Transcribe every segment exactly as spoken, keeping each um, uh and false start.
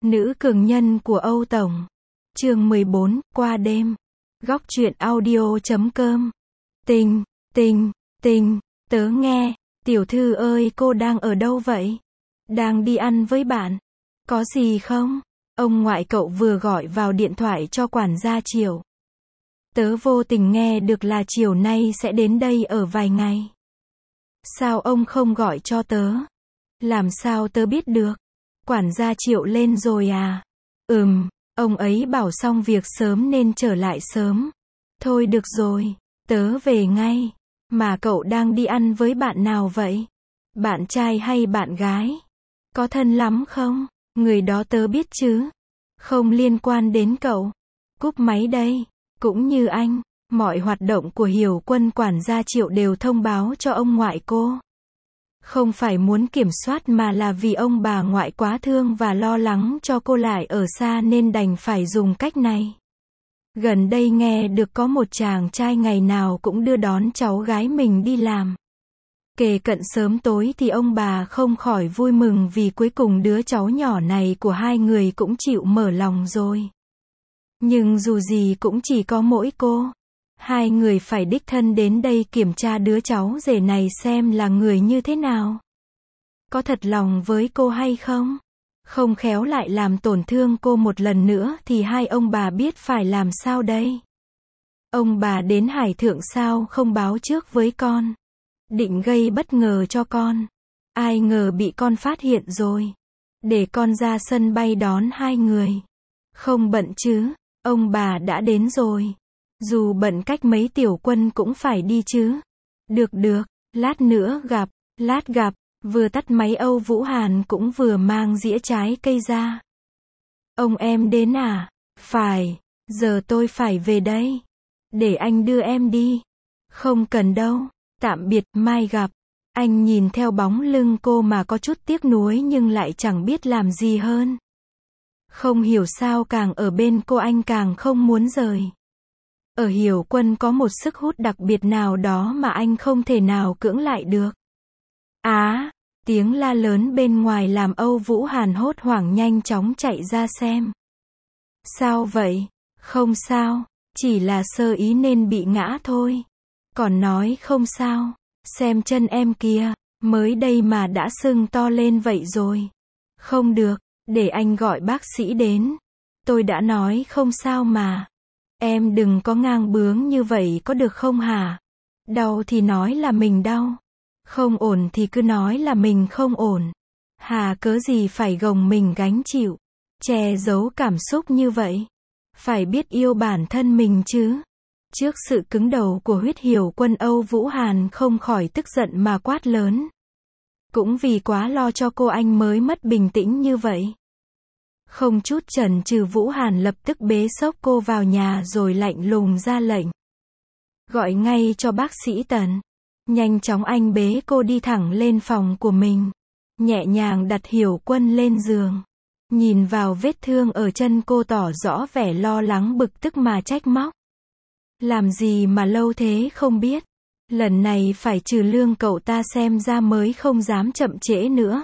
Nữ cường nhân của Âu Tổng. Chương mười bốn, qua đêm. Góc truyện audio chấm com. Tình, tình, tình, tớ nghe, tiểu thư ơi cô đang ở đâu vậy? Đang đi ăn với bạn. Có gì không? Ông ngoại cậu vừa gọi vào điện thoại cho quản gia Triều. Tớ vô tình nghe được là chiều nay sẽ đến đây ở vài ngày. Sao ông không gọi cho tớ? Làm sao tớ biết được? Quản gia Triệu lên rồi à? Ừm, ông ấy bảo xong việc sớm nên trở lại sớm. Thôi được rồi, tớ về ngay. Mà cậu đang đi ăn với bạn nào vậy? Bạn trai hay bạn gái? Có thân lắm không? Người đó tớ biết chứ. Không liên quan đến cậu. Cúp máy đây. Cũng như anh, mọi hoạt động của Hiểu Quân quản gia Triệu đều thông báo cho ông ngoại cô. Không phải muốn kiểm soát mà là vì ông bà ngoại quá thương và lo lắng cho cô lại ở xa nên đành phải dùng cách này. Gần đây nghe được có một chàng trai ngày nào cũng đưa đón cháu gái mình đi làm. Kể cận sớm tối thì ông bà không khỏi vui mừng vì cuối cùng đứa cháu nhỏ này của hai người cũng chịu mở lòng rồi. Nhưng dù gì cũng chỉ có mỗi cô. Hai người phải đích thân đến đây kiểm tra đứa cháu rể này xem là người như thế nào. Có thật lòng với cô hay không? Không khéo lại làm tổn thương cô một lần nữa thì hai ông bà biết phải làm sao đây? Ông bà đến Hải Thượng sao không báo trước với con? Định gây bất ngờ cho con. Ai ngờ bị con phát hiện rồi. Để con ra sân bay đón hai người. Không bận chứ? Ông bà đã đến rồi. Dù bận cách mấy tiểu quân cũng phải đi chứ. Được được, lát nữa gặp, lát gặp, vừa tắt máy Âu Vũ Hàn cũng vừa mang dĩa trái cây ra. Ông em đến à? Phải, giờ tôi phải về đây. Để anh đưa em đi. Không cần đâu, tạm biệt, mai gặp. Anh nhìn theo bóng lưng cô mà có chút tiếc nuối nhưng lại chẳng biết làm gì hơn. Không hiểu sao càng ở bên cô anh càng không muốn rời. Ở Hiểu Quân có một sức hút đặc biệt nào đó mà anh không thể nào cưỡng lại được. Á, tiếng la lớn bên ngoài làm Âu Vũ Hàn hốt hoảng nhanh chóng chạy ra xem. Sao vậy? Không sao, chỉ là sơ ý nên bị ngã thôi. Còn nói không sao, xem chân em kìa, mới đây mà đã sưng to lên vậy rồi. Không được. Để anh gọi bác sĩ đến. Tôi đã nói không sao mà. Em đừng có ngang bướng như vậy có được không hả? Đau thì nói là mình đau. Không ổn thì cứ nói là mình không ổn. Hà cớ gì phải gồng mình gánh chịu. Che giấu cảm xúc như vậy. Phải biết yêu bản thân mình chứ. Trước sự cứng đầu của huyết Hiểu Quân, Âu Vũ Hàn không khỏi tức giận mà quát lớn. Cũng vì quá lo cho cô anh mới mất bình tĩnh như vậy. Không chút chần chừ Vũ Hàn lập tức bế xốc cô vào nhà rồi lạnh lùng ra lệnh. Gọi ngay cho bác sĩ Tần. Nhanh chóng anh bế cô đi thẳng lên phòng của mình. Nhẹ nhàng đặt Hiểu Quân lên giường. Nhìn vào vết thương ở chân cô tỏ rõ vẻ lo lắng bực tức mà trách móc. Làm gì mà lâu thế không biết. Lần này phải trừ lương cậu ta xem ra mới không dám chậm trễ nữa.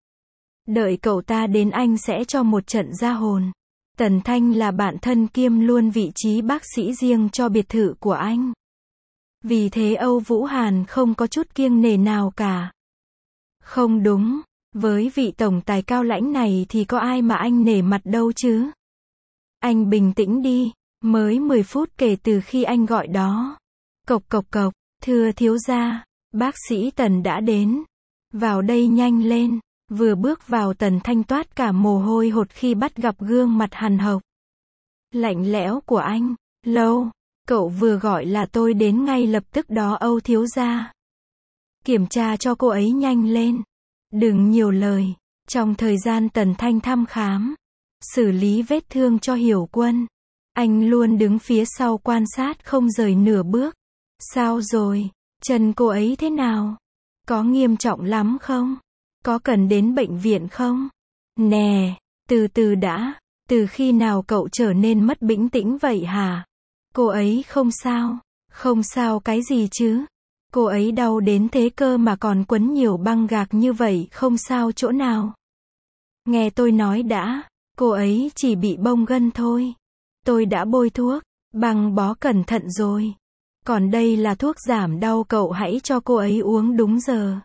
Đợi cậu ta đến anh sẽ cho một trận ra hồn. Tần Thanh là bạn thân kiêm luôn vị trí bác sĩ riêng cho biệt thự của anh. Vì thế Âu Vũ Hàn không có chút kiêng nể nào cả. Không đúng, với vị tổng tài cao lãnh này thì có ai mà anh nể mặt đâu chứ. Anh bình tĩnh đi, mới mười phút kể từ khi anh gọi đó. Cộc cộc cộc. Thưa thiếu gia, bác sĩ Tần đã đến. Vào đây nhanh lên. Vừa bước vào Tần Thanh toát cả mồ hôi hột khi bắt gặp gương mặt hằn hộc. Lạnh lẽo của anh. Lâu, cậu vừa gọi là tôi đến ngay lập tức đó Âu thiếu gia. Kiểm tra cho cô ấy nhanh lên. Đừng nhiều lời. Trong thời gian Tần Thanh thăm khám, xử lý vết thương cho Hiểu Quân, anh luôn đứng phía sau quan sát không rời nửa bước. Sao rồi? Chân cô ấy thế nào? Có nghiêm trọng lắm không? Có cần đến bệnh viện không? Nè, từ từ đã. Từ khi nào cậu trở nên mất bình tĩnh vậy hả? Cô ấy không sao. Không sao cái gì chứ? Cô ấy đau đến thế cơ mà còn quấn nhiều băng gạc như vậy không sao chỗ nào. Nghe tôi nói đã. Cô ấy chỉ bị bong gân thôi. Tôi đã bôi thuốc, băng bó cẩn thận rồi. Còn đây là thuốc giảm đau, cậu hãy cho cô ấy uống đúng giờ.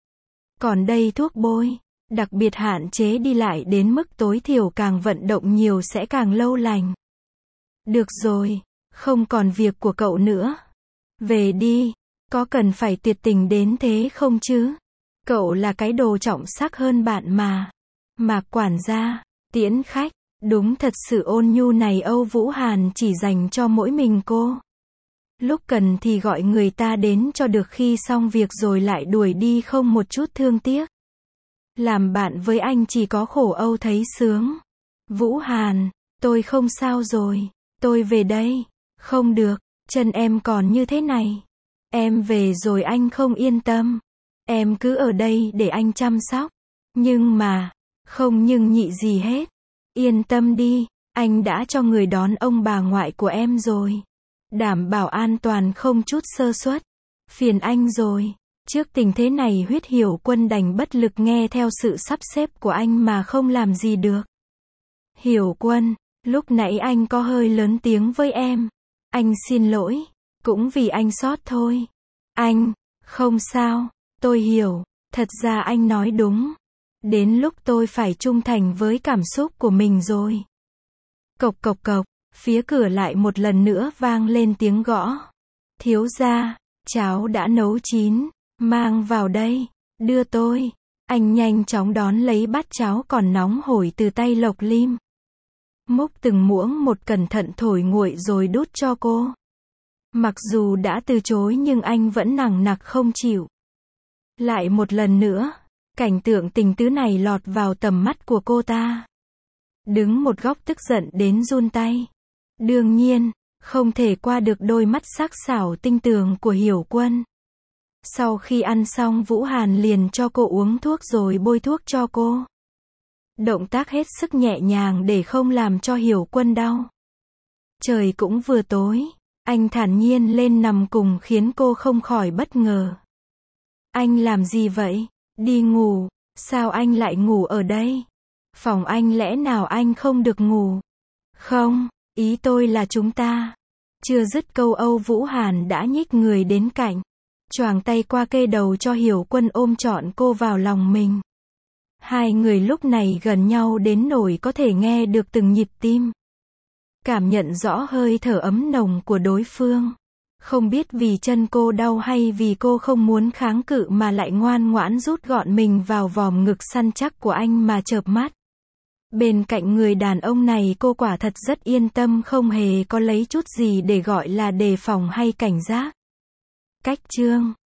Còn đây thuốc bôi, đặc biệt hạn chế đi lại đến mức tối thiểu, càng vận động nhiều sẽ càng lâu lành. Được rồi, không còn việc của cậu nữa. Về đi, có cần phải tuyệt tình đến thế không chứ? Cậu là cái đồ trọng sắc hơn bạn mà. Mạc quản gia, tiễn khách, đúng thật sự ôn nhu này Âu Vũ Hàn chỉ dành cho mỗi mình cô. Lúc cần thì gọi người ta đến cho được, khi xong việc rồi lại đuổi đi không một chút thương tiếc. Làm bạn với anh chỉ có khổ Âu thấy sướng. Vũ Hàn, tôi không sao rồi, tôi về đây. Không được, chân em còn như thế này. Em về rồi anh không yên tâm. Em cứ ở đây để anh chăm sóc. Nhưng mà, không nhưng nhị gì hết. Yên tâm đi, anh đã cho người đón ông bà ngoại của em rồi. Đảm bảo an toàn không chút sơ suất. Phiền anh rồi. Trước tình thế này Huyết Hiểu Quân đành bất lực nghe theo sự sắp xếp của anh mà không làm gì được. Hiểu Quân, lúc nãy anh có hơi lớn tiếng với em. Anh xin lỗi. Cũng vì anh sót thôi. Anh, không sao, tôi hiểu. Thật ra anh nói đúng. Đến lúc tôi phải trung thành với cảm xúc của mình rồi. Cộc cộc cộc, phía cửa lại một lần nữa vang lên tiếng gõ. Thiếu gia, cháo đã nấu chín, mang vào đây, đưa tôi. Anh nhanh chóng đón lấy bát cháo còn nóng hổi từ tay Lộc Lim. Múc từng muỗng một cẩn thận thổi nguội rồi đút cho cô. Mặc dù đã từ chối nhưng anh vẫn nằng nặc không chịu. Lại một lần nữa, cảnh tượng tình tứ này lọt vào tầm mắt của cô ta. Đứng một góc tức giận đến run tay. Đương nhiên, không thể qua được đôi mắt sắc sảo tinh tường của Hiểu Quân. Sau khi ăn xong Vũ Hàn liền cho cô uống thuốc rồi bôi thuốc cho cô. Động tác hết sức nhẹ nhàng để không làm cho Hiểu Quân đau. Trời cũng vừa tối, anh thản nhiên lên nằm cùng khiến cô không khỏi bất ngờ. Anh làm gì vậy? Đi ngủ, sao anh lại ngủ ở đây? Phòng anh lẽ nào anh không được ngủ? Không, ý tôi là chúng ta. Chưa dứt câu Âu Vũ Hàn đã nhích người đến cạnh. Choàng tay qua kê đầu cho Hiểu Quân ôm trọn cô vào lòng mình. Hai người lúc này gần nhau đến nỗi có thể nghe được từng nhịp tim. Cảm nhận rõ hơi thở ấm nồng của đối phương. Không biết vì chân cô đau hay vì cô không muốn kháng cự mà lại ngoan ngoãn rút gọn mình vào vòm ngực săn chắc của anh mà chợp mắt. Bên cạnh người đàn ông này cô quả thật rất yên tâm, không hề có lấy chút gì để gọi là đề phòng hay cảnh giác. Cách chương